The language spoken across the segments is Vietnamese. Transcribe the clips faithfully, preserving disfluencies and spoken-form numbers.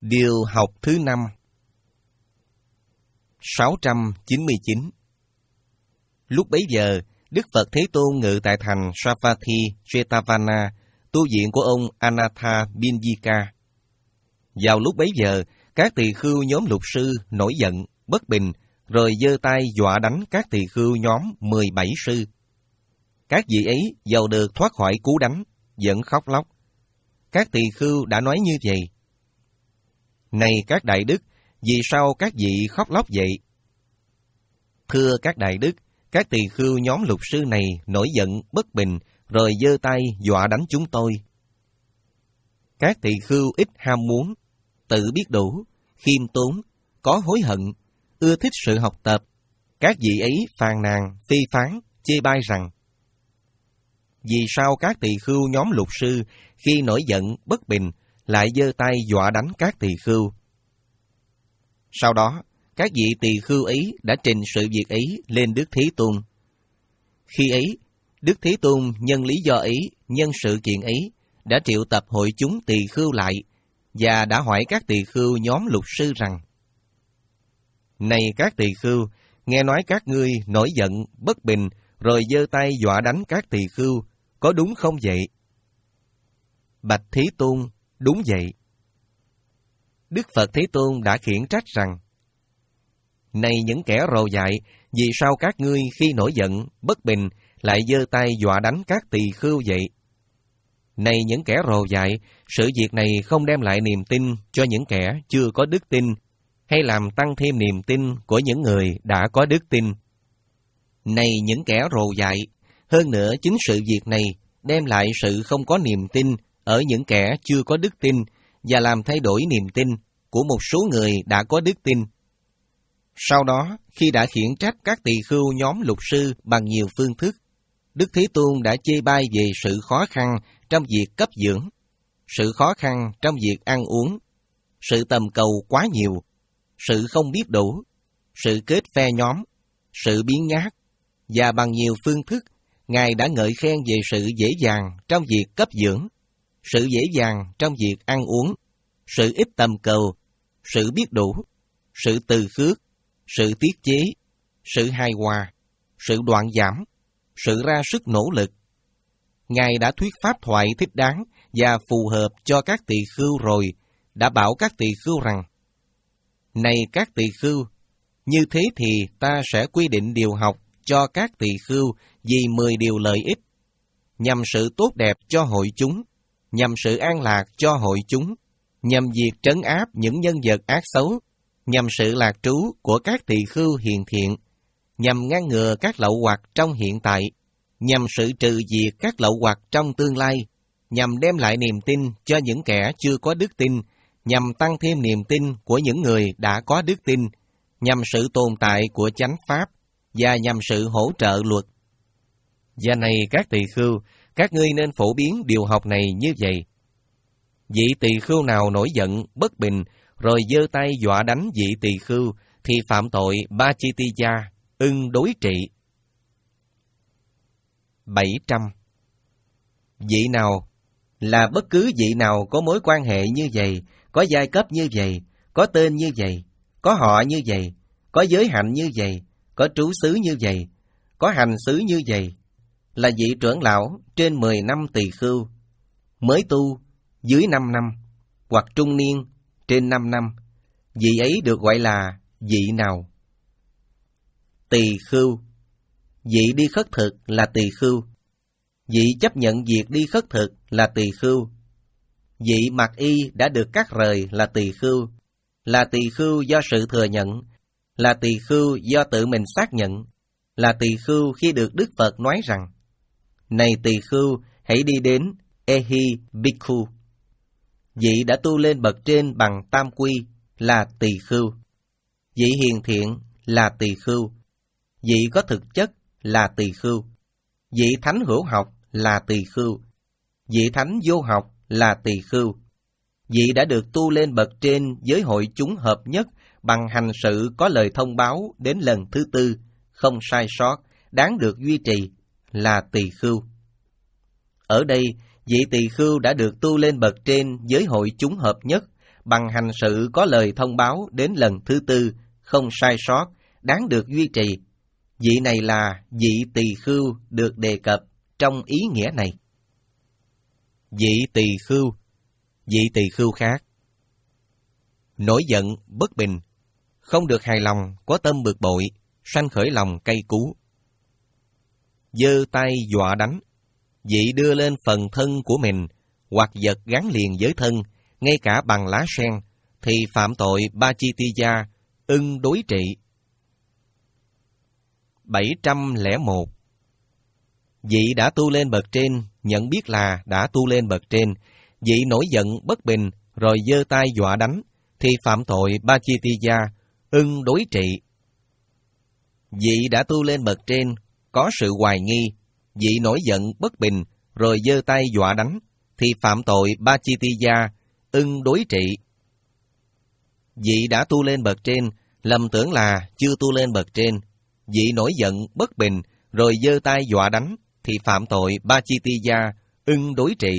Điều học thứ năm. sáu trăm chín mươi chín. Lúc bấy giờ, Đức Phật Thế Tôn ngự tại thành Savatthi Jetavana, tu viện của ông Anatha Binyika. Vào lúc bấy giờ, các tỳ khưu nhóm lục sư nổi giận, bất bình, rồi giơ tay dọa đánh các tỳ khưu nhóm mười bảy sư. Các vị ấy dầu được thoát khỏi cú đánh, vẫn khóc lóc. Các tỳ khưu đã nói như vậy: Này các đại đức, vì sao các vị khóc lóc vậy? Thưa các đại đức, các tỳ khưu nhóm lục sư này nổi giận, bất bình, rồi giơ tay dọa đánh chúng tôi. Các tỳ khưu ít ham muốn, tự biết đủ, khiêm tốn, có hối hận, ưa thích sự học tập. Các vị ấy phàn nàn, phê phán, chê bai rằng: Vì sao các tỳ khưu nhóm lục sư khi nổi giận, bất bình, lại giơ tay dọa đánh các tỳ khưu? Sau đó, các vị tỳ khưu ấy đã trình sự việc ấy lên Đức Thế Tôn. Khi ấy, Đức Thế Tôn nhân lý do ấy, nhân sự kiện ấy, đã triệu tập hội chúng tỳ khưu lại, và đã hỏi các tỳ khưu nhóm lục sư rằng: Này các tỳ khưu, nghe nói các ngươi nổi giận, bất bình, rồi giơ tay dọa đánh các tỳ khưu, có đúng không vậy? Bạch Thế Tôn, đúng vậy. Đức Phật Thế Tôn đã khiển trách rằng: Này những kẻ rồ dại, vì sao các ngươi khi nổi giận, bất bình, lại giơ tay dọa đánh các tỳ khưu vậy? Này những kẻ rồ dại, sự việc này không đem lại niềm tin cho những kẻ chưa có đức tin, hay làm tăng thêm niềm tin của những người đã có đức tin. Này những kẻ rồ dại, hơn nữa chính sự việc này đem lại sự không có niềm tin ở những kẻ chưa có đức tin, và làm thay đổi niềm tin của một số người đã có đức tin. Sau đó, khi đã khiển trách các tỳ khưu nhóm lục sư bằng nhiều phương thức, Đức Thế Tôn đã chê bai về sự khó khăn trong việc cấp dưỡng, sự khó khăn trong việc ăn uống, sự tầm cầu quá nhiều, sự không biết đủ, sự kết phe nhóm, sự biếng nhác, và bằng nhiều phương thức, Ngài đã ngợi khen về sự dễ dàng trong việc cấp dưỡng, sự dễ dàng trong việc ăn uống, sự ít tầm cầu, sự biết đủ, sự từ khước, sự tiết chế, sự hài hòa, sự đoạn giảm, sự ra sức nỗ lực. Ngài đã thuyết pháp thoại thích đáng và phù hợp cho các tỳ khưu rồi, đã bảo các tỳ khưu rằng: Này các tỳ khưu, như thế thì ta sẽ quy định điều học cho các tỳ khưu vì mười điều lợi ích, nhằm sự tốt đẹp cho hội chúng, nhằm sự an lạc cho hội chúng, nhằm việc trấn áp những nhân vật ác xấu, nhằm sự lạc trú của các tỳ khưu hiền thiện, nhằm ngăn ngừa các lậu hoặc trong hiện tại, nhằm sự trừ diệt các lậu hoặc trong tương lai, nhằm đem lại niềm tin cho những kẻ chưa có đức tin, nhằm tăng thêm niềm tin của những người đã có đức tin, nhằm sự tồn tại của chánh pháp, và nhằm sự hỗ trợ luật. Và này các tỳ khưu, các ngươi nên phổ biến điều học này như vậy. Vị tỳ khưu nào nổi giận, bất bình, rồi giơ tay dọa đánh vị tỳ khưu, thì phạm tội Bachitiya, ưng đối trị. bảy trăm. Vị nào là bất cứ vị nào có mối quan hệ như vậy, có giai cấp như vậy, có tên như vậy, có họ như vậy, có giới hạnh như vậy, có trú xứ như vậy, có hành xứ như vậy, là vị trưởng lão trên mười năm tỳ khưu, mới tu dưới năm năm, hoặc trung niên trên năm năm, vị ấy được gọi là vị nào? Tỳ khưu. Vị đi khất thực là tỳ khưu. Vị chấp nhận việc đi khất thực là tỳ khưu. Vị mặc y đã được cắt rời là tỳ khưu, là tỳ khưu do sự thừa nhận, là tỳ khưu do tự mình xác nhận, là tỳ khưu khi được Đức Phật nói rằng: Này tỳ khưu, hãy đi đến Ehi Bhikkhu. Vị đã tu lên bậc trên bằng tam quy là tỳ khưu. Vị hiền thiện là tỳ khưu. Vị có thực chất là tỳ khưu. Vị thánh hữu học là tỳ khưu. Vị thánh vô học là tỳ khưu. Vị đã được tu lên bậc trên với hội chúng hợp nhất bằng hành sự có lời thông báo đến lần thứ tư, không sai sót, đáng được duy trì là tỳ khưu. Ở đây, vị tỳ khưu đã được tu lên bậc trên với hội chúng hợp nhất bằng hành sự có lời thông báo đến lần thứ tư, không sai sót, đáng được duy trì. Vị này là vị tỳ khưu được đề cập trong ý nghĩa này. Vị tỳ khưu, vị tỳ khưu khác. Nổi giận, bất bình, không được hài lòng, có tâm bực bội, sanh khởi lòng cay cú. Giơ tay dọa đánh, vị đưa lên phần thân của mình, hoặc vật gắn liền với thân, ngay cả bằng lá sen, thì phạm tội ba chi ti gia, ưng đối trị. bảy trăm lẻ một. Vị đã tu lên bậc trên, nhận biết là đã tu lên bậc trên, vị nổi giận bất bình, rồi giơ tay dọa đánh, thì phạm tội ba chi ti gia, ưng đối trị. Vị đã tu lên bậc trên, có sự hoài nghi, vị nổi giận bất bình, rồi giơ tay dọa đánh, thì phạm tội ba chi ti gia, ưng đối trị. Vị đã tu lên bậc trên, lầm tưởng là chưa tu lên bậc trên, vị nổi giận bất bình, rồi giơ tay dọa đánh, thì phạm tội ba chi ti gia, ưng đối trị.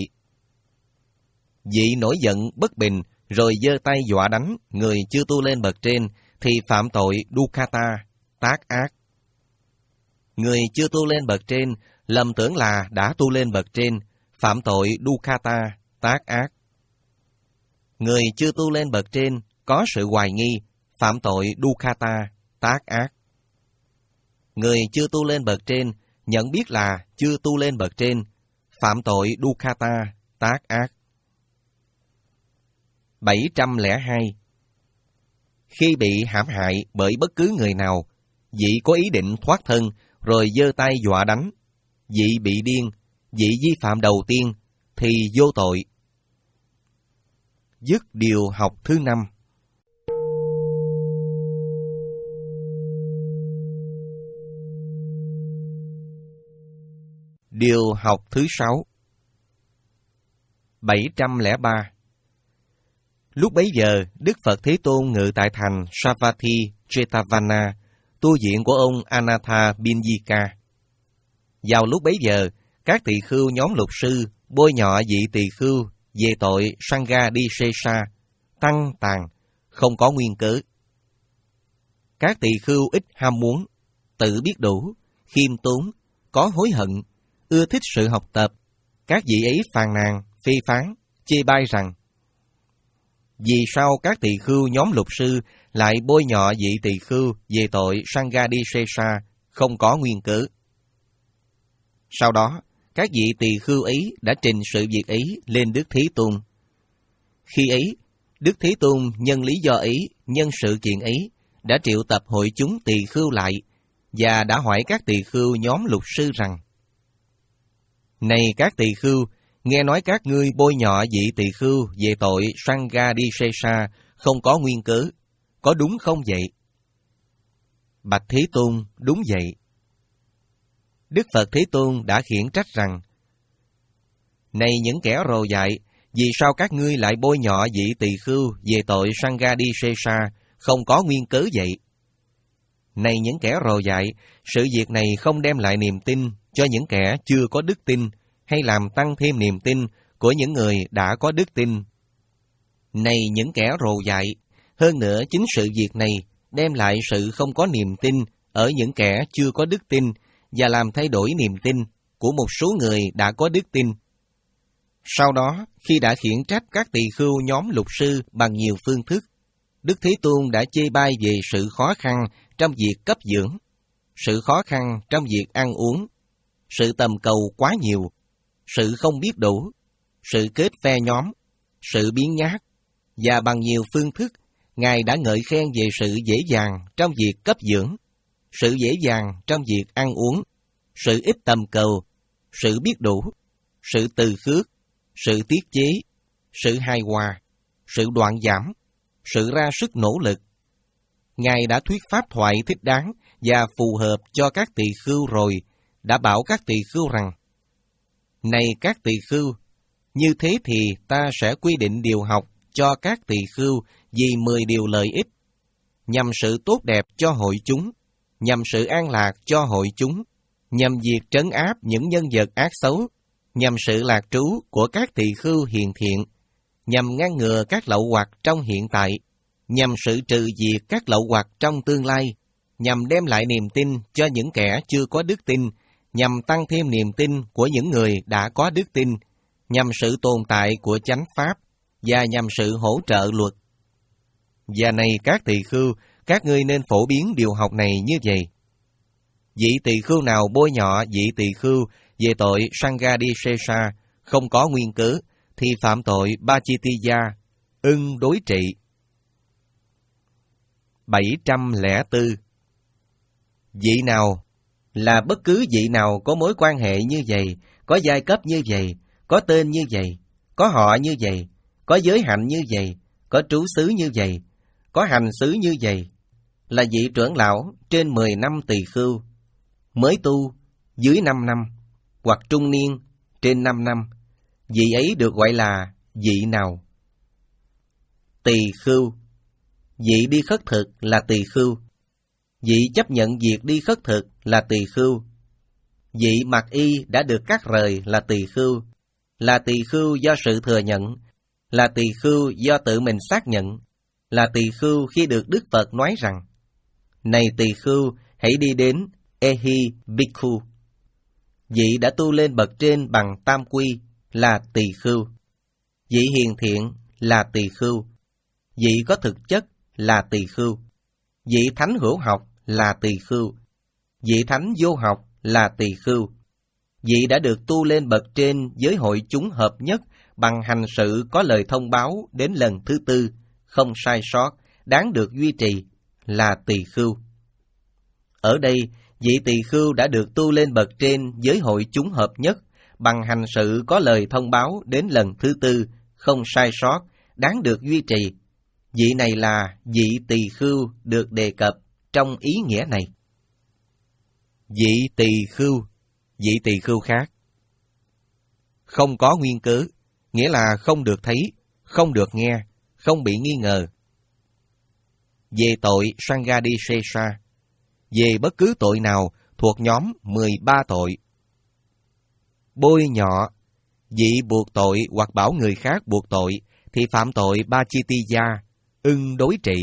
Vị nổi giận bất bình, rồi giơ tay dọa đánh người chưa tu lên bậc trên, thì phạm tội dukkata, tác ác. Người chưa tu lên bậc trên, lầm tưởng là đã tu lên bậc trên, phạm tội dukkata, tác ác. Người chưa tu lên bậc trên, có sự hoài nghi, phạm tội dukkata, tác ác. Người chưa tu lên bậc trên, nhận biết là chưa tu lên bậc trên, phạm tội dukkata, tác ác. bảy trăm lẻ hai. Khi bị hãm hại bởi bất cứ người nào, vị có ý định thoát thân, rồi giơ tay dọa đánh, vị bị điên, vị vi phạm đầu tiên, thì vô tội. Dứt điều học thứ năm. Điều học thứ sáu. bảy trăm lẻ ba. Lúc bấy giờ, Đức Phật Thế Tôn ngự tại thành Savatthi Jetavana, tu viện của ông Anatha Binyika. Vào lúc bấy giờ, các tỳ khưu nhóm lục sư bôi nhọ vị tỳ khưu về tội Sangha Disesa, tăng tàn, không có nguyên cớ. Các tỳ khưu ít ham muốn, tự biết đủ, khiêm tốn, có hối hận, ưa thích sự học tập. Các vị ấy phàn nàn, phê phán, chê bai rằng: vì sao các tỳ khưu nhóm lục sư lại bôi nhọ vị tỳ khưu về tội Sangha Disesa không có nguyên cớ? Sau đó, các vị tỳ khưu ấy đã trình sự việc ấy lên Đức Thế Tôn. Khi ấy, Đức Thế Tôn nhân lý do ấy, nhân sự kiện ấy, đã triệu tập hội chúng tỳ khưu lại, và đã hỏi các tỳ khưu nhóm lục sư rằng: này các tỳ khưu, nghe nói các ngươi bôi nhọ vị tỳ khưu về tội Sangha Disesa không có nguyên cớ, có đúng không vậy? Bạch Thế Tôn, đúng vậy. Đức Phật Thế Tôn đã khiển trách rằng: này những kẻ rồ dại, vì sao các ngươi lại bôi nhọ vị tỳ khưu về tội Sangha Disesa không có nguyên cớ vậy? Này những kẻ rồ dại, sự việc này không đem lại niềm tin cho những kẻ chưa có đức tin, hay làm tăng thêm niềm tin của những người đã có đức tin. Này những kẻ rồ dại, hơn nữa chính sự việc này đem lại sự không có niềm tin ở những kẻ chưa có đức tin, và làm thay đổi niềm tin của một số người đã có đức tin. Sau đó, khi đã khiển trách các tỳ khưu nhóm lục sư bằng nhiều phương thức, Đức Thế Tôn đã chê bai về sự khó khăn trong việc cấp dưỡng, sự khó khăn trong việc ăn uống, sự tầm cầu quá nhiều, sự không biết đủ, sự kết phe nhóm, sự biến nhát, và bằng nhiều phương thức, Ngài đã ngợi khen về sự dễ dàng trong việc cấp dưỡng, sự dễ dàng trong việc ăn uống, sự ít tầm cầu, sự biết đủ, sự từ khước, sự tiết chế, sự hài hòa, sự đoạn giảm, sự ra sức nỗ lực. Ngài đã thuyết pháp thoại thích đáng và phù hợp cho các tỳ khưu rồi, đã bảo các tỳ khưu rằng: này các tỳ khưu, như thế thì ta sẽ quy định điều học cho các tỳ khưu vì mười điều lợi ích, nhằm sự tốt đẹp cho hội chúng, nhằm sự an lạc cho hội chúng, nhằm việc trấn áp những nhân vật ác xấu, nhằm sự lạc trú của các tỳ khưu hiền thiện, nhằm ngăn ngừa các lậu hoặc trong hiện tại, nhằm sự trừ diệt các lậu hoặc trong tương lai, nhằm đem lại niềm tin cho những kẻ chưa có đức tin, nhằm tăng thêm niềm tin của những người đã có đức tin, nhằm sự tồn tại của chánh pháp, và nhằm sự hỗ trợ luật. Và này các tỳ khưu, các ngươi nên phổ biến điều học này như vậy. Vị tỳ khưu nào bôi nhọ vị tỳ khưu về tội Sanghadisesa không có nguyên cớ, thì phạm tội Pachittiya, ưng đối trị. bảy trăm lẻ bốn. Vị nào là bất cứ vị nào có mối quan hệ như vậy, có giai cấp như vậy, có tên như vậy, có họ như vậy, có giới hạnh như vậy, có trú xứ như vậy, có hành xứ như vậy, là vị trưởng lão trên mười năm tỳ khưu, mới tu dưới năm năm, hoặc trung niên trên năm năm, vị ấy được gọi là vị nào? Tỳ khưu. Vị đi khất thực là tỳ khưu. Vị chấp nhận việc đi khất thực là tỳ khưu. Vị mặc y đã được cắt rời là tỳ khưu. Là tỳ khưu do sự thừa nhận, là tỳ khưu do tự mình xác nhận, là tỳ khưu khi được Đức Phật nói rằng: này tỳ khưu, hãy đi đến Ehi Bhikkhu. Vị đã tu lên bậc trên bằng tam quy là tỳ khưu. Vị hiền thiện là tỳ khưu. Vị có thực chất là tỳ khưu. Vị thánh hữu học là tỳ khưu. Vị thánh vô học là tỳ khưu. Vị đã được tu lên bậc trên với hội chúng hợp nhất bằng hành sự có lời thông báo đến lần thứ tư, không sai sót, đáng được duy trì là tỳ khưu. Ở đây, vị tỳ khưu đã được tu lên bậc trên với hội chúng hợp nhất bằng hành sự có lời thông báo đến lần thứ tư, không sai sót, đáng được duy trì. Vị này là vị tỳ khưu được đề cập trong ý nghĩa này. Vị tỳ khưu, vị tỳ khưu khác. Không có nguyên cớ, nghĩa là không được thấy, không được nghe, không bị nghi ngờ. Về tội Sanghadisesa, về bất cứ tội nào thuộc nhóm mười ba tội. Bôi nhọ, vị buộc tội hoặc bảo người khác buộc tội, thì phạm tội Pachittiya, ưng đối trị.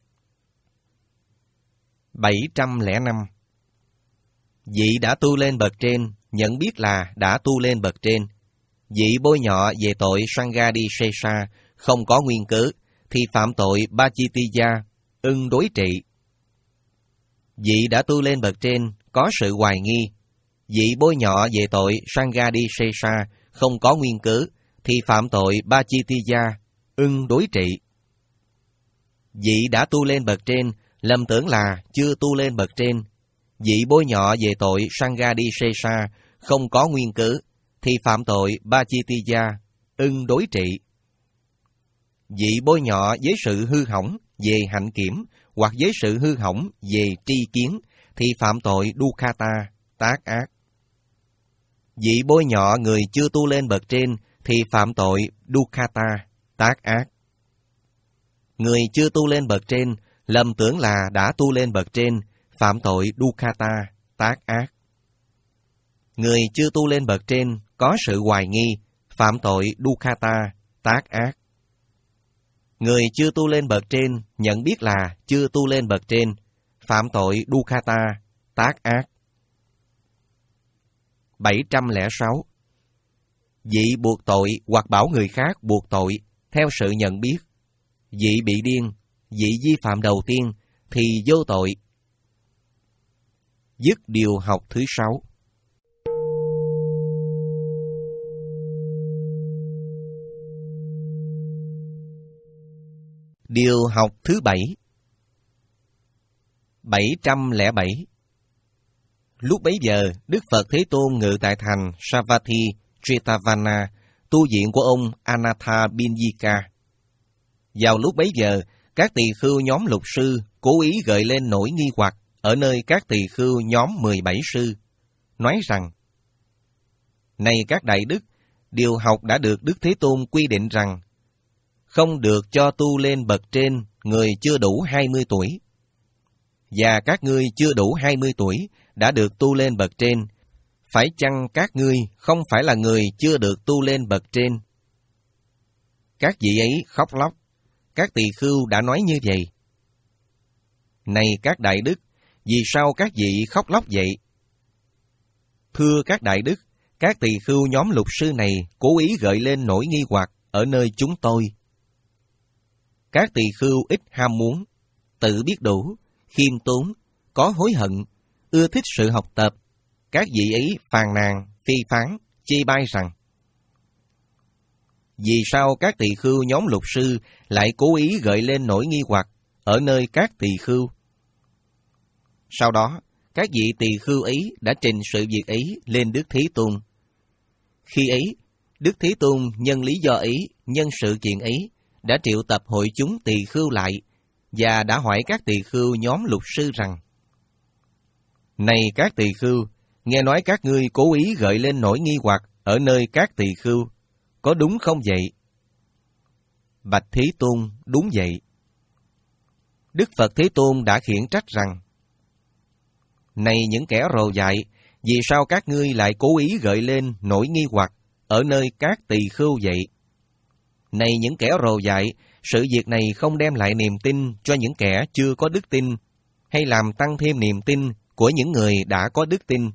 bảy trăm lẻ năm. Vị đã tu lên bậc trên, nhận biết là đã tu lên bậc trên. Vị bôi nhọ về tội Sanghadisesa không có nguyên cớ, thì phạm tội Pachittiya, ưng đối trị. Vị đã tu lên bậc trên, có sự hoài nghi. Vị bôi nhọ về tội Sanghadisesa không có nguyên cớ, thì phạm tội Pachittiya, ưng đối trị. Vị đã tu lên bậc trên, lầm tưởng là chưa tu lên bậc trên. Vị bôi nhọ về tội Sanghadisesa không có nguyên cớ, thì phạm tội Pachittiya, ưng đối trị. Vị bôi nhọ với sự hư hỏng về hạnh kiểm hoặc với sự hư hỏng về tri kiến, thì phạm tội Dukkata, tác ác. Vị bôi nhọ người chưa tu lên bậc trên, thì phạm tội Dukkata, tác ác. Người chưa tu lên bậc trên, lầm tưởng là đã tu lên bậc trên, phạm tội Dukkata, tác ác. Người chưa tu lên bậc trên, có sự hoài nghi, phạm tội Dukkata, tác ác. Người chưa tu lên bậc trên, nhận biết là chưa tu lên bậc trên, phạm tội Dukkata, tác ác. bảy trăm lẻ sáu. Vị buộc tội hoặc bảo người khác buộc tội, theo sự nhận biết. Vị bị điên, vị vi phạm đầu tiên, thì vô tội. Dứt điều học thứ sáu. Điều học thứ bảy. bảy trăm lẻ bảy. Lúc bấy giờ, Đức Phật Thế Tôn ngự tại thành Savatthi Jetavana, tu viện của ông Anatha Binyika. Vào lúc bấy giờ, các tỳ khưu nhóm lục sư cố ý gợi lên nỗi nghi hoặc ở nơi các tỳ khưu nhóm mười bảy sư, nói rằng: này các đại đức, điều học đã được Đức Thế Tôn quy định rằng không được cho tu lên bậc trên người chưa đủ hai mươi tuổi. Và các ngươi chưa đủ hai mươi tuổi đã được tu lên bậc trên, phải chăng các ngươi không phải là người chưa được tu lên bậc trên? Các vị ấy khóc lóc. Các tỳ khưu đã nói như vậy. Này các đại đức, vì sao các vị khóc lóc vậy? Thưa các đại đức, các tỳ khưu nhóm luật sư này cố ý gợi lên nỗi nghi hoặc ở nơi chúng tôi. Các tỳ khưu ít ham muốn, tự biết đủ, khiêm tốn, có hối hận, ưa thích sự học tập. Các vị ấy phàn nàn, phê phán, chê bai rằng: vì sao các tỳ khưu nhóm luật sư lại cố ý gợi lên nỗi nghi hoặc ở nơi các tỳ khưu? Sau đó, các vị tỳ khưu ấy đã trình sự việc ấy lên Đức Thế Tôn. Khi ấy, Đức Thế Tôn nhân lý do ấy, nhân sự kiện ấy, đã triệu tập hội chúng tỳ khưu lại và đã hỏi các tỳ khưu nhóm luật sư rằng: này các tỳ khưu, nghe nói các ngươi cố ý gợi lên nỗi nghi hoặc ở nơi các tỳ khưu, có đúng không vậy? Bạch Thế Tôn, đúng vậy. Đức Phật Thế Tôn đã khiển trách rằng: này những kẻ rồ dại, vì sao các ngươi lại cố ý gợi lên nỗi nghi hoặc ở nơi các tỳ khưu vậy? Này những kẻ rồ dại, sự việc này không đem lại niềm tin cho những kẻ chưa có đức tin, hay làm tăng thêm niềm tin của những người đã có đức tin.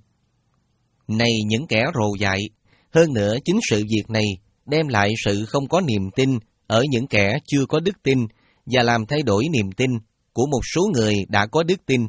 Này những kẻ rồ dại, hơn nữa chính sự việc này đem lại sự không có niềm tin ở những kẻ chưa có đức tin và làm thay đổi niềm tin của một số người đã có đức tin.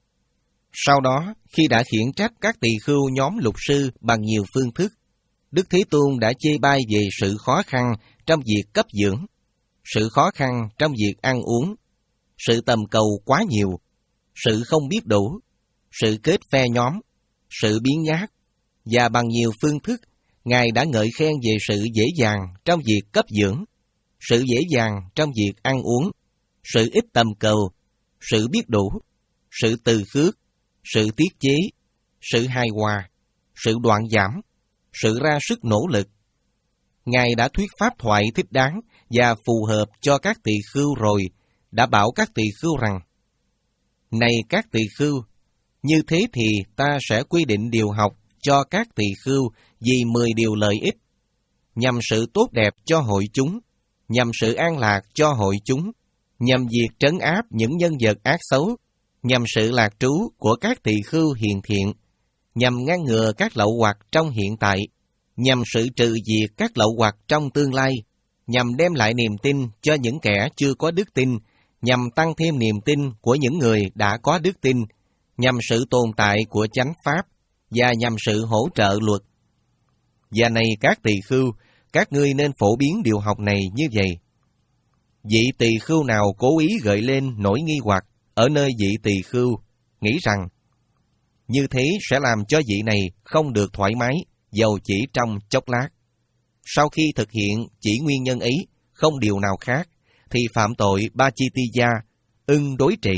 Sau đó, khi đã khiển trách các tỳ khưu nhóm luật sư bằng nhiều phương thức, Đức Thế Tôn đã chê bai về sự khó khăn trong việc cấp dưỡng, sự khó khăn trong việc ăn uống, sự tầm cầu quá nhiều, sự không biết đủ, sự kết phe nhóm, sự biến nhát, và bằng nhiều phương thức, Ngài đã ngợi khen về sự dễ dàng trong việc cấp dưỡng, sự dễ dàng trong việc ăn uống, sự ít tầm cầu, sự biết đủ, sự từ khước, sự tiết chế, sự hài hòa, sự đoạn giảm, sự ra sức nỗ lực. Ngài đã thuyết pháp thoại thích đáng và phù hợp cho các tỳ khưu rồi, đã bảo các tỳ khưu rằng: này các tỳ khưu, như thế thì ta sẽ quy định điều học cho các tỳ khưu vì mười điều lợi ích, nhằm sự tốt đẹp cho hội chúng, nhằm sự an lạc cho hội chúng, nhằm việc trấn áp những nhân vật ác xấu, nhằm sự lạc trú của các tỳ khưu hiền thiện, nhằm ngăn ngừa các lậu hoặc trong hiện tại, nhằm sự trừ diệt các lậu hoặc trong tương lai, nhằm đem lại niềm tin cho những kẻ chưa có đức tin, nhằm tăng thêm niềm tin của những người đã có đức tin, nhằm sự tồn tại của chánh pháp, và nhằm sự hỗ trợ luật. Và này các tỳ khưu, các ngươi nên phổ biến điều học này như vậy. Vị tỳ khưu nào cố ý gợi lên nỗi nghi hoặc ở nơi vị tỳ khưu, nghĩ rằng như thế sẽ làm cho vị này không được thoải mái, dầu chỉ trong chốc lát. Sau khi thực hiện chỉ nguyên nhân ấy, không điều nào khác, thì phạm tội Ba-chi-ti-gia, ưng đối trị.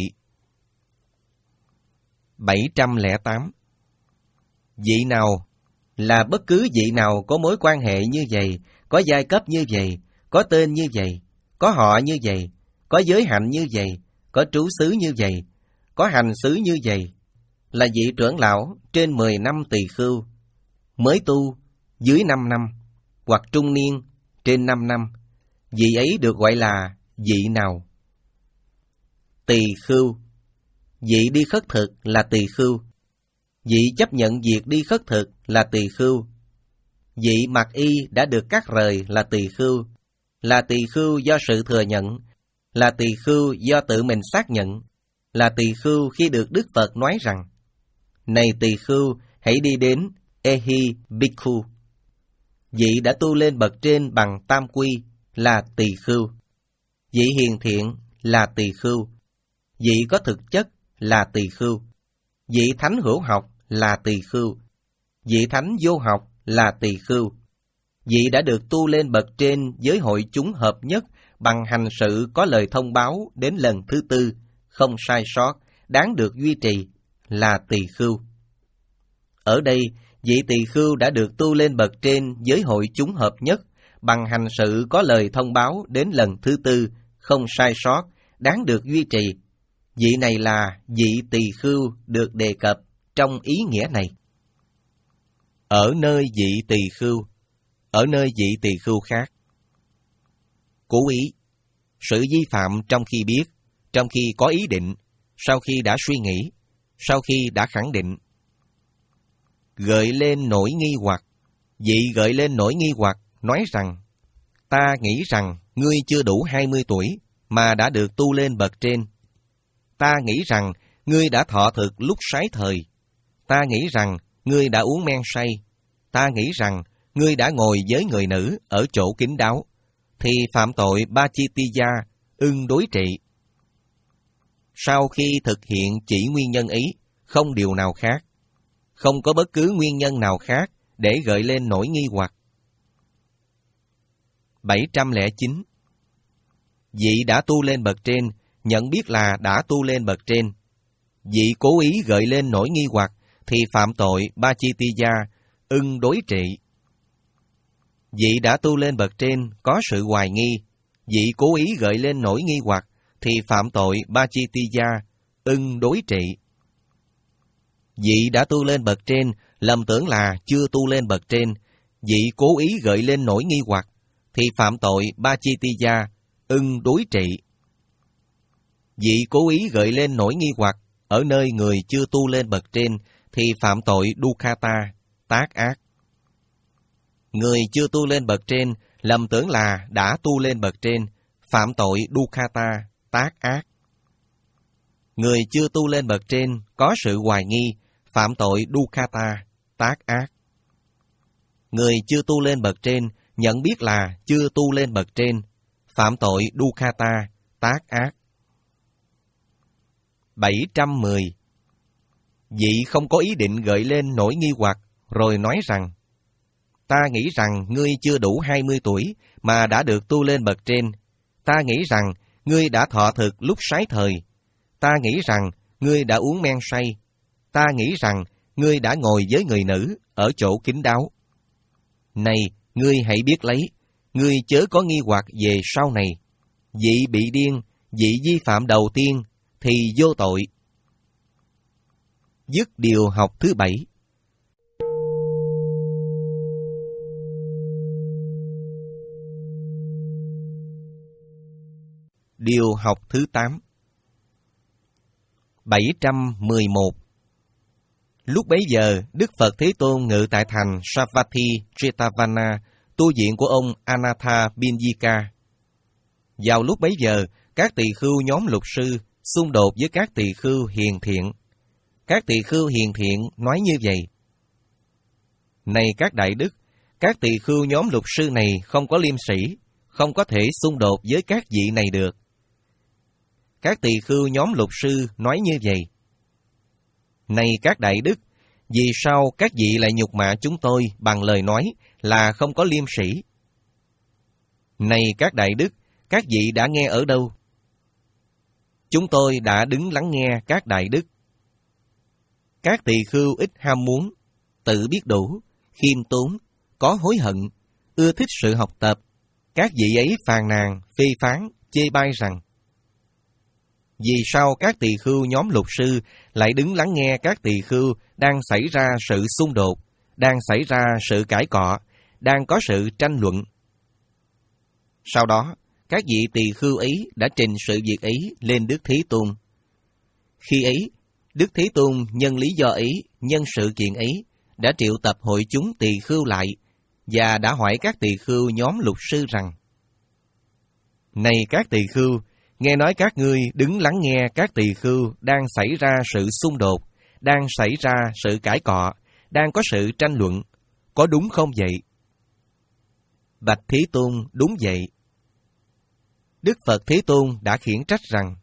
bảy trăm lẻ tám. Vị nào là bất cứ vị nào có mối quan hệ như vậy, có giai cấp như vậy, có tên như vậy, có họ như vậy, có giới hạnh như vậy, có trú xứ như vậy, có hành xứ như vậy, là vị trưởng lão trên mười năm tỳ khưu, mới tu dưới năm năm, hoặc trung niên trên năm năm, vị ấy được gọi là vị nào? Tỳ khưu. Vị đi khất thực là tỳ khưu. Vị chấp nhận việc đi khất thực là tỳ khưu. Vị mặc y đã được cắt rời là tỳ khưu, là tỳ khưu do sự thừa nhận, là tỳ khưu do tự mình xác nhận, là tỳ khưu khi được Đức Phật nói rằng: này tỳ khưu, hãy đi đến Ehi Bhikkhu. Vị đã tu lên bậc trên bằng tam quy là tỳ khưu. Vị hiền thiện là tỳ khưu. Vị có thực chất là tỳ khưu. Vị thánh hữu học là tỳ khưu. Vị thánh vô học là tỳ khưu. Vị đã được tu lên bậc trên với hội chúng hợp nhất bằng hành sự có lời thông báo đến lần thứ tư, không sai sót, đáng được duy trì là tỳ khưu. Ở đây, vị tỳ khưu đã được tu lên bậc trên với hội chúng hợp nhất bằng hành sự có lời thông báo đến lần thứ tư, không sai sót, đáng được duy trì. Vị này là vị tỳ khưu được đề cập trong ý nghĩa này. Ở nơi vị tỳ khưu, ở nơi vị tỳ khưu khác. cố ý. Sự vi phạm trong khi biết, trong khi có ý định, sau khi đã suy nghĩ, sau khi đã khẳng định. Gợi lên nỗi nghi hoặc. Vị gợi lên nỗi nghi hoặc nói rằng, ta nghĩ rằng ngươi chưa đủ hai mươi tuổi mà đã được tu lên bậc trên. Ta nghĩ rằng ngươi đã thọ thực lúc sái thời. Ta nghĩ rằng ngươi đã uống men say. Ta nghĩ rằng ngươi đã ngồi với người nữ ở chỗ kín đáo, thì phạm tội Pachittiya ưng đối trị. Sau khi thực hiện chỉ nguyên nhân ý, không điều nào khác, không có bất cứ nguyên nhân nào khác để gợi lên nỗi nghi hoặc. bảy trăm lẻ chín. Vị đã tu lên bậc trên, nhận biết là đã tu lên bậc trên. Vị cố ý gợi lên nỗi nghi hoặc, thì phạm tội Pachittiya ưng đối trị. Vị đã tu lên bậc trên có sự hoài nghi, vị cố ý gợi lên nỗi nghi hoặc, thì phạm tội Pachittiya ưng đối trị. Vị đã tu lên bậc trên lầm tưởng là chưa tu lên bậc trên, vị cố ý gợi lên nỗi nghi hoặc, thì phạm tội Pachittiya ưng đối trị. Vị cố ý gợi lên nỗi nghi hoặc ở nơi người chưa tu lên bậc trên, thì phạm tội Dukkata, tác ác. Người chưa tu lên bậc trên lầm tưởng là đã tu lên bậc trên, phạm tội Dukkata, tác ác. Người chưa tu lên bậc trên có sự hoài nghi, phạm tội Dukkata, tác ác. Người chưa tu lên bậc trên nhận biết là chưa tu lên bậc trên, phạm tội Dukkata, tác ác. bảy trăm mười. Vị không có ý định gợi lên nỗi nghi hoặc, rồi nói rằng, ta nghĩ rằng ngươi chưa đủ hai mươi tuổi mà đã được tu lên bậc trên. Ta nghĩ rằng ngươi đã thọ thực lúc sái thời. Ta nghĩ rằng ngươi đã uống men say. Ta nghĩ rằng ngươi đã ngồi với người nữ ở chỗ kín đáo. Này, ngươi hãy biết lấy, ngươi chớ có nghi hoặc về sau này. Vị bị điên, vị vi phạm đầu tiên thì vô tội. Dứt điều học thứ bảy. Điều học thứ tám. bảy trăm mười một. Lúc bấy giờ, Đức Phật Thế Tôn ngự tại thành Savatthi Jetavana, tu viện của ông Anatha Binyika. Vào lúc bấy giờ, các tỳ khưu nhóm lục sư xung đột với các tỳ khưu hiền thiện. Các tỳ khưu hiền thiện nói như vậy: Này các đại đức, các tỳ khưu nhóm lục sư này không có liêm sĩ, không có thể xung đột với các vị này được. Các tỳ khưu nhóm lục sư nói như vậy: Này các đại đức, vì sao các vị lại nhục mạ chúng tôi bằng lời nói là không có liêm sĩ? Này các đại đức, các vị đã nghe ở đâu? Chúng tôi đã đứng lắng nghe các đại đức. Các tỳ khưu ít ham muốn, tự biết đủ, khiêm tốn, có hối hận, ưa thích sự học tập. Các vị ấy phàn nàn, phê phán, chê bai rằng: Vì sao các tỳ khưu nhóm lục sư lại đứng lắng nghe các tỳ khưu đang xảy ra sự xung đột, đang xảy ra sự cãi cọ, đang có sự tranh luận? Sau đó, các vị tỳ khưu ấy đã trình sự việc ấy lên Đức Thế Tôn. Khi ấy, Đức Thế Tôn nhân lý do ấy, nhân sự kiện ấy, đã triệu tập hội chúng tỳ khưu lại và đã hỏi các tỳ khưu nhóm lục sư rằng: Này các tỳ khưu, nghe nói các ngươi đứng lắng nghe các tỳ khưu đang xảy ra sự xung đột, đang xảy ra sự cãi cọ, đang có sự tranh luận, có đúng không vậy? Bạch Thế Tôn, đúng vậy. Đức Phật Thế Tôn đã khiển trách rằng: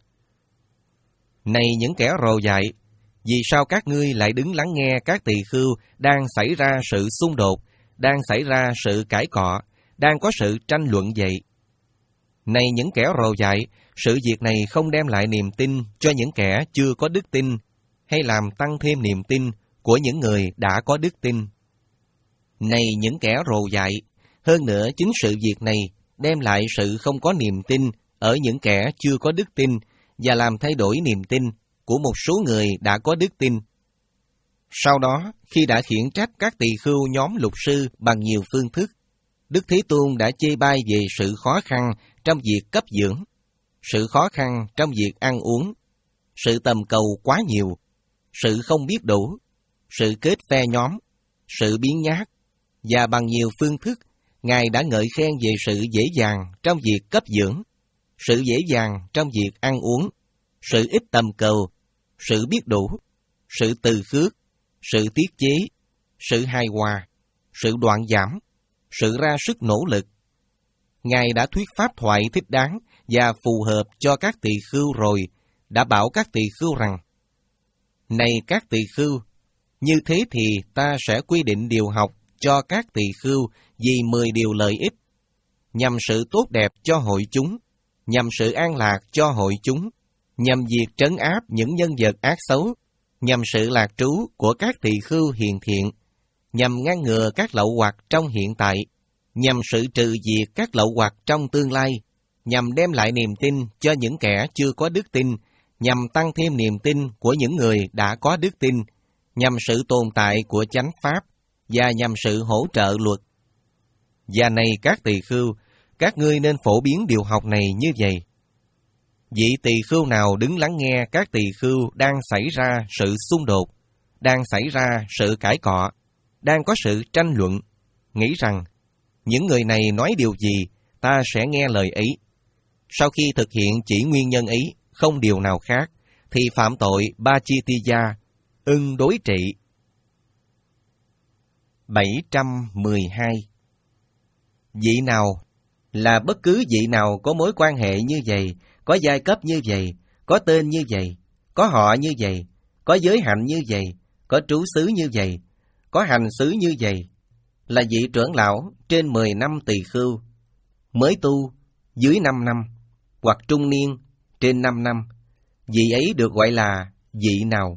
Này những kẻ rồ dại, vì sao các ngươi lại đứng lắng nghe các tỳ khưu đang xảy ra sự xung đột, đang xảy ra sự cãi cọ, đang có sự tranh luận vậy? Này những kẻ rồ dại, sự việc này không đem lại niềm tin cho những kẻ chưa có đức tin, hay làm tăng thêm niềm tin của những người đã có đức tin. Này những kẻ rồ dại, hơn nữa chính sự việc này đem lại sự không có niềm tin ở những kẻ chưa có đức tin và làm thay đổi niềm tin của một số người đã có đức tin. Sau đó, khi đã khiển trách các tỳ khưu nhóm lục sư bằng nhiều phương thức, Đức Thế Tôn đã chê bai về sự khó khăn trong việc cấp dưỡng, sự khó khăn trong việc ăn uống, sự tầm cầu quá nhiều, sự không biết đủ, sự kết phe nhóm, sự biến nhát, và bằng nhiều phương thức, Ngài đã ngợi khen về sự dễ dàng trong việc cấp dưỡng, sự dễ dàng trong việc ăn uống, sự ít tầm cầu, sự biết đủ, sự từ khước, sự tiết chế, sự hài hòa, sự đoạn giảm, sự ra sức nỗ lực. Ngài đã thuyết pháp thoại thích đáng và phù hợp cho các tỳ khưu rồi, đã bảo các tỳ khưu rằng: Này các tỳ khưu, như thế thì ta sẽ quy định điều học cho các tỳ khưu vì mười điều lợi ích, nhằm sự tốt đẹp cho hội chúng, nhằm sự an lạc cho hội chúng, nhằm việc trấn áp những nhân vật ác xấu, nhằm sự lạc trú của các tỳ khưu hiền thiện, nhằm ngăn ngừa các lậu hoặc trong hiện tại, nhằm sự trừ diệt các lậu hoặc trong tương lai, nhằm đem lại niềm tin cho những kẻ chưa có đức tin, nhằm tăng thêm niềm tin của những người đã có đức tin, nhằm sự tồn tại của chánh pháp, và nhằm sự hỗ trợ luật. Và này các tỳ khưu, các ngươi nên phổ biến điều học này như vậy. Vị tỳ khưu nào đứng lắng nghe các tỳ khưu đang xảy ra sự xung đột, đang xảy ra sự cãi cọ, đang có sự tranh luận, nghĩ rằng những người này nói điều gì, ta sẽ nghe lời ấy. Sau khi thực hiện chỉ nguyên nhân ấy, không điều nào khác, thì phạm tội Ba-chi-ti-gia, ưng đối trị. bảy trăm mười hai. Vị nào là bất cứ vị nào có mối quan hệ như vậy, có giai cấp như vậy, có tên như vậy, có họ như vậy, có giới hạnh như vậy, có trú xứ như vậy, có hành xứ như vậy, là vị trưởng lão trên mười năm tỳ khưu, mới tu dưới năm năm, hoặc trung niên trên năm năm, vị ấy được gọi là vị nào?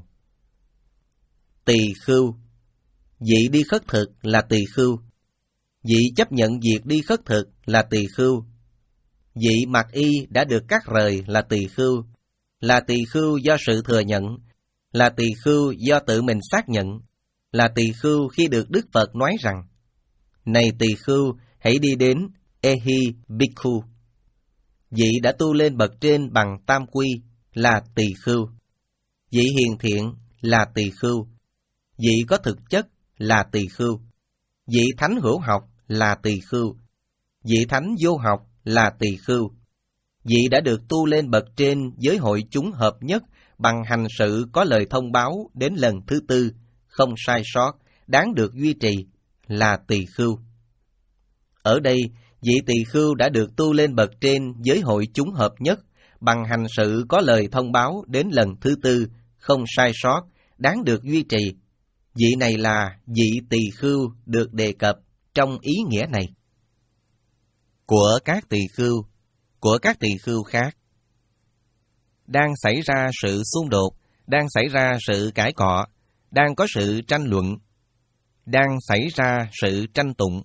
Tỳ khưu. Vị đi khất thực là tỳ khưu. Vị chấp nhận việc đi khất thực là tỳ khưu. Vị mặc y đã được cắt rời là tỳ khưu, là tỳ khưu do sự thừa nhận, là tỳ khưu do tự mình xác nhận, là tỳ khưu khi được Đức Phật nói rằng: Này tỳ khưu, hãy đi đến Ehi Bhikkhu. Vị đã tu lên bậc trên bằng tam quy là tỳ khưu. Vị hiền thiện là tỳ khưu. Vị có thực chất là tỳ khưu. Vị thánh hữu học là tỳ khưu. Vị thánh vô học là tỳ khưu. Vị đã được tu lên bậc trên với hội chúng hợp nhất bằng hành sự có lời thông báo đến lần thứ tư, không sai sót, đáng được duy trì là tỳ khưu. Ở đây, vị tỳ khưu đã được tu lên bậc trên với hội chúng hợp nhất bằng hành sự có lời thông báo đến lần thứ tư, không sai sót, đáng được duy trì. Vị này là vị tỳ khưu được đề cập trong ý nghĩa này. Của các tỳ khưu, của các tỳ khưu khác. Đang xảy ra sự xung đột, đang xảy ra sự cãi cọ, đang có sự tranh luận, đang xảy ra sự tranh tụng.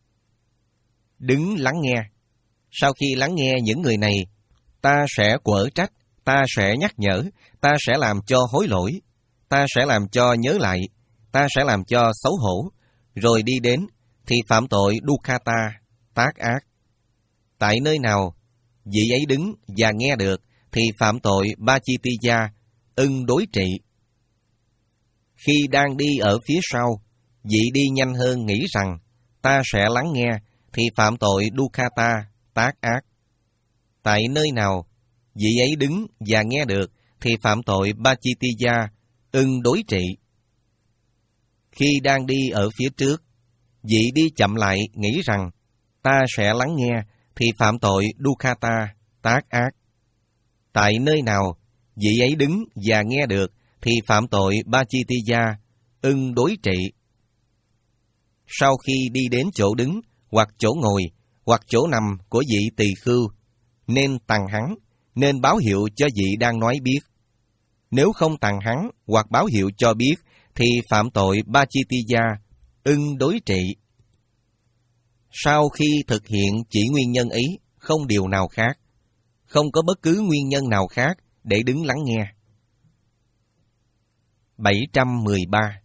Đứng lắng nghe. Sau khi lắng nghe những người này, ta sẽ quở trách, ta sẽ nhắc nhở, ta sẽ làm cho hối lỗi, ta sẽ làm cho nhớ lại, ta sẽ làm cho xấu hổ, rồi đi đến thì phạm tội Dukkata, tác ác. Tại nơi nào vị ấy đứng và nghe được thì phạm tội Ba-chi-ti-gia, ưng đối trị. Khi đang đi ở phía sau, vị đi nhanh hơn nghĩ rằng ta sẽ lắng nghe thì phạm tội Dukkata, tác ác. Tại nơi nào vị ấy đứng và nghe được thì phạm tội Ba-chi-ti-gia, ưng đối trị. Khi đang đi ở phía trước, vị đi chậm lại nghĩ rằng ta sẽ lắng nghe thì phạm tội Dukkata, tác ác. Tại nơi nào vị ấy đứng và nghe được thì phạm tội Ba-chi-ti-gia, ưng đối trị. Sau khi đi đến chỗ đứng hoặc chỗ ngồi hoặc chỗ nằm của vị tỳ khưu, nên tằng hắn, nên báo hiệu cho vị đang nói biết. Nếu không tằng hắn hoặc báo hiệu cho biết thì phạm tội Ba-chi-ti-gia, ưng đối trị. Sau khi thực hiện chỉ nguyên nhân ấy, không điều nào khác, không có bất cứ nguyên nhân nào khác để đứng lắng nghe. bảy trăm mười ba.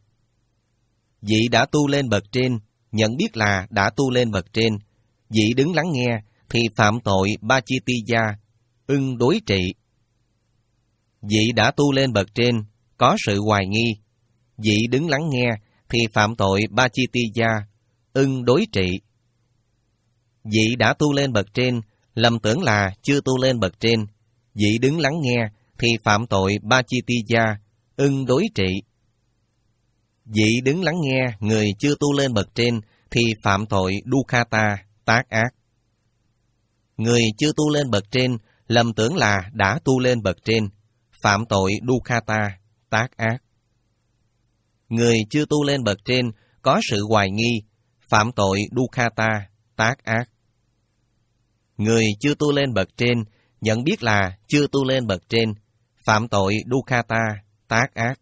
Vị đã tu lên bậc trên, nhận biết là đã tu lên bậc trên, vị đứng lắng nghe thì phạm tội Pachittiya, ưng đối trị. Vị đã tu lên bậc trên, có sự hoài nghi. Vị đứng lắng nghe thì phạm tội Pachittiya, ưng đối trị. Vị đã tu lên bậc trên, lầm tưởng là chưa tu lên bậc trên. Vị đứng lắng nghe thì phạm tội Pachittiya, ưng đối trị. Vị đứng lắng nghe người chưa tu lên bậc trên thì phạm tội Dukkata, tác ác. Người chưa tu lên bậc trên lầm tưởng là đã tu lên bậc trên, phạm tội Dukkata, tác ác. Người chưa tu lên bậc trên có sự hoài nghi, phạm tội Dukkata, tác ác. Người chưa tu lên bậc trên nhận biết là chưa tu lên bậc trên, phạm tội Dukkata, tác ác.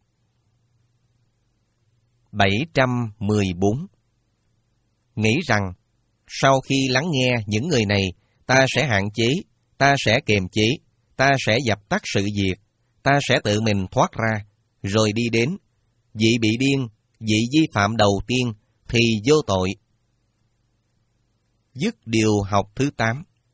bảy trăm mười bốn. Nghĩ rằng, sau khi lắng nghe những người này, ta sẽ hạn chế, ta sẽ kiềm chế, ta sẽ dập tắt sự việc, ta sẽ tự mình thoát ra, rồi đi đến. Vị bị điên, vị vi phạm đầu tiên thì vô tội. Dứt điều học thứ tám.